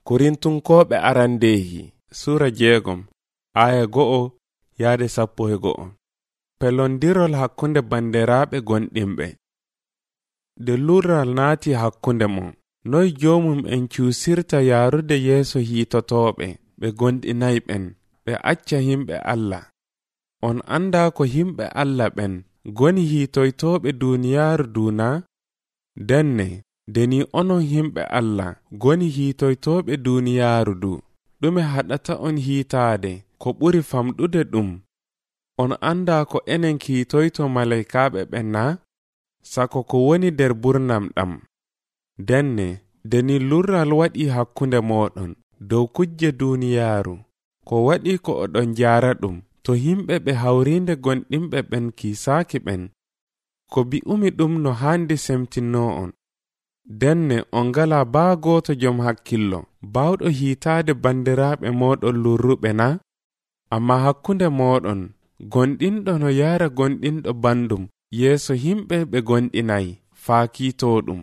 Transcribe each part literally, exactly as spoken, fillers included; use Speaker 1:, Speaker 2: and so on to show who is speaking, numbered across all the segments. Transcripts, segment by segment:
Speaker 1: Korintunkoɓe arandehi sura jeegom aya go'o yaade sappo e go'o. Pelondirol hakkunde banderaɓe gonɗimɓe. De lural naati hakkunde mon, noy jomum en cuusirta yarude yeeso hiitotoɓe ɓe gonɗinayɓen ɓe acca himɓe Allah. On anda ko himɓe Allah ɓen goni hiitoytoɓe duniyaaru duna? Denne deni onon himɓe Allah goni hiitoytoɓe duniyaaru du, ɗume haɗata on hiitaade ko ɓuri famɗude ɗum? On anda ko enen kiitoyto malaikaɓe ɓen na? Sako ko woni der burnam ɗam. Denne deni lurral waɗi hakkunde moɗon dow kujje duniyaaru, ko waɗi ko oɗon jaara ɗum to himɓe ɓe hawrinde gonɗimɓe ɓen kiisaaki ɓen, ko bi'umi ɗum no handi semtinno on. Denne on ngala baa gooto jom hakkillo bawɗo hiitaade bandiraɓe moɗon lurruɓe na? Amma hakkunde moɗon gonɗinɗo no yaara gonɗinɗo bandum yeeso himɓe ɓe gonɗinayi faa kiitoɗum.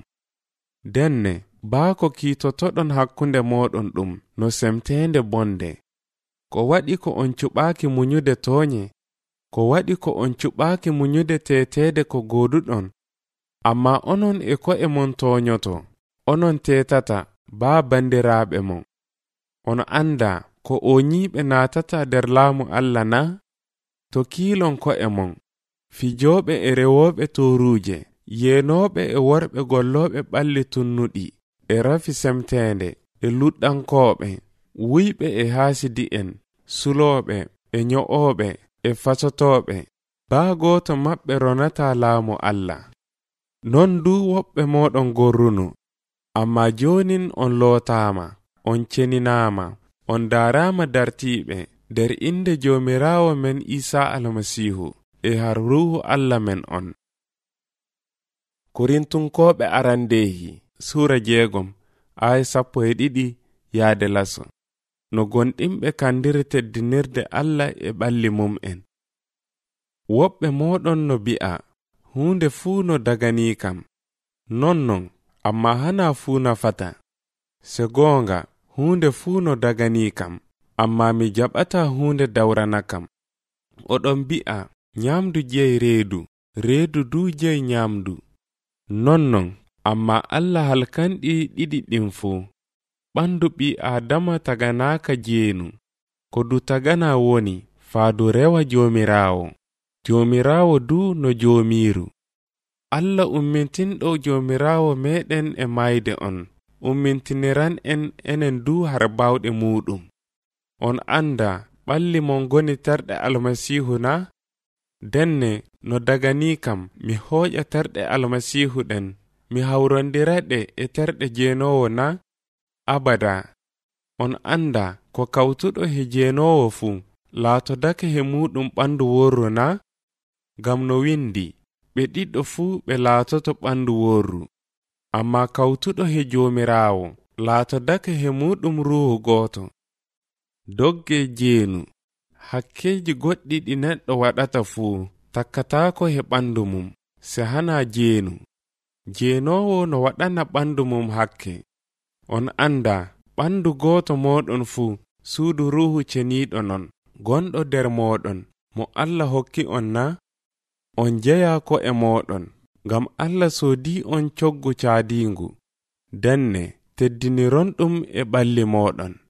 Speaker 1: Denne baa ko kiitotoɗon hakkunde moɗon ɗum no semteende bonde. Ko waɗi ko on cuɓaaki muñude tooñe? Ko waɗi ko on cuɓaaki muñude teeteede ko gooduɗon? Amma onon e ko'e mon tooñoto, onon teetata baa bandiraaɓe mon. On anda ko o nyiiɓe naatata der laamu Allah na? To kiilon ko'e mon, fijooɓe e rewooɓe tooruuje, yeenooɓe e worɓe gollooɓe ɓalli tunnuɗi, e rafi semteende, e luɗɗankooɓe, wuyɓe e haasidi'en, sulooɓe e nyo'ooɓe e fasotooɓe, baa gooto maɓɓe ronataa laamu Allah. Non du woɓɓe mooɗon gorrunu, amma joonin on lootaama, on ceninaama, on daaraama dartiiɓe der inde Joomiraawo men Iisaa Almasiihu e har Ruuhu Allah men on. Korintunkoɓe arandehi sura jeegom aya sappo e ɗiɗi yaade laso. No gonɗimɓe kandiri teddinirde Allah e ɓalli mum en. Woɓɓe mooɗon no bi'a huunde fuu no daganii kam. Nonnon amma hana fuu nafata. Se goonga huunde fuu no daganii kam, amma mi jaɓata huunde dawrana kam. Oɗon bi'a nyamdu jeyi reedu, reedu du jeyi nyamdu. Nonnon amma Allah halkanɗi ɗiɗi ɗin fuu. Ɓandu ɓi Adama taganaaka jeenu, ko du tagana woni faadu rewa Joomiraawo. Joomiraawo du no Joomiiru. Allah ummintinɗo Joomiraawo meɗen e mayde on, ummintiniran en enen du har bawɗe muɗum. On anda ɓalli mon goni terɗe Almasiihu na? Denne no daganii kam mi hooƴa terɗe Almasiihu ɗen, mi hawrondiraɗe e terɗe jeenoowo na? Abada. On anda ko kawtuɗo he jeenoowo fuu laatodake he muɗum ɓandu worru na? Gam no windi, ɓe ɗiɗo fuu ɓe laatoto ɓandu worru. Amma kawtuɗo he Joomiraawo laatodake he muɗum ruuhu gooto. Dogge jeenu, hakkeji goɗɗi ɗi neɗɗo waɗata fuu takkataako he ɓandu mum, se hana jeenu. Jeenoowo no waɗana ɓandu mum hakke. On anda ɓandu gooto moɗon fuu suudu ruuhu ceniiɗo non, gonɗo der moɗon, mo Allah hokki on na? On jeya ko e moɗon, ngam Allah soodi on coggu caadiingu. Denne teddiniron ɗum e ɓalli moɗon.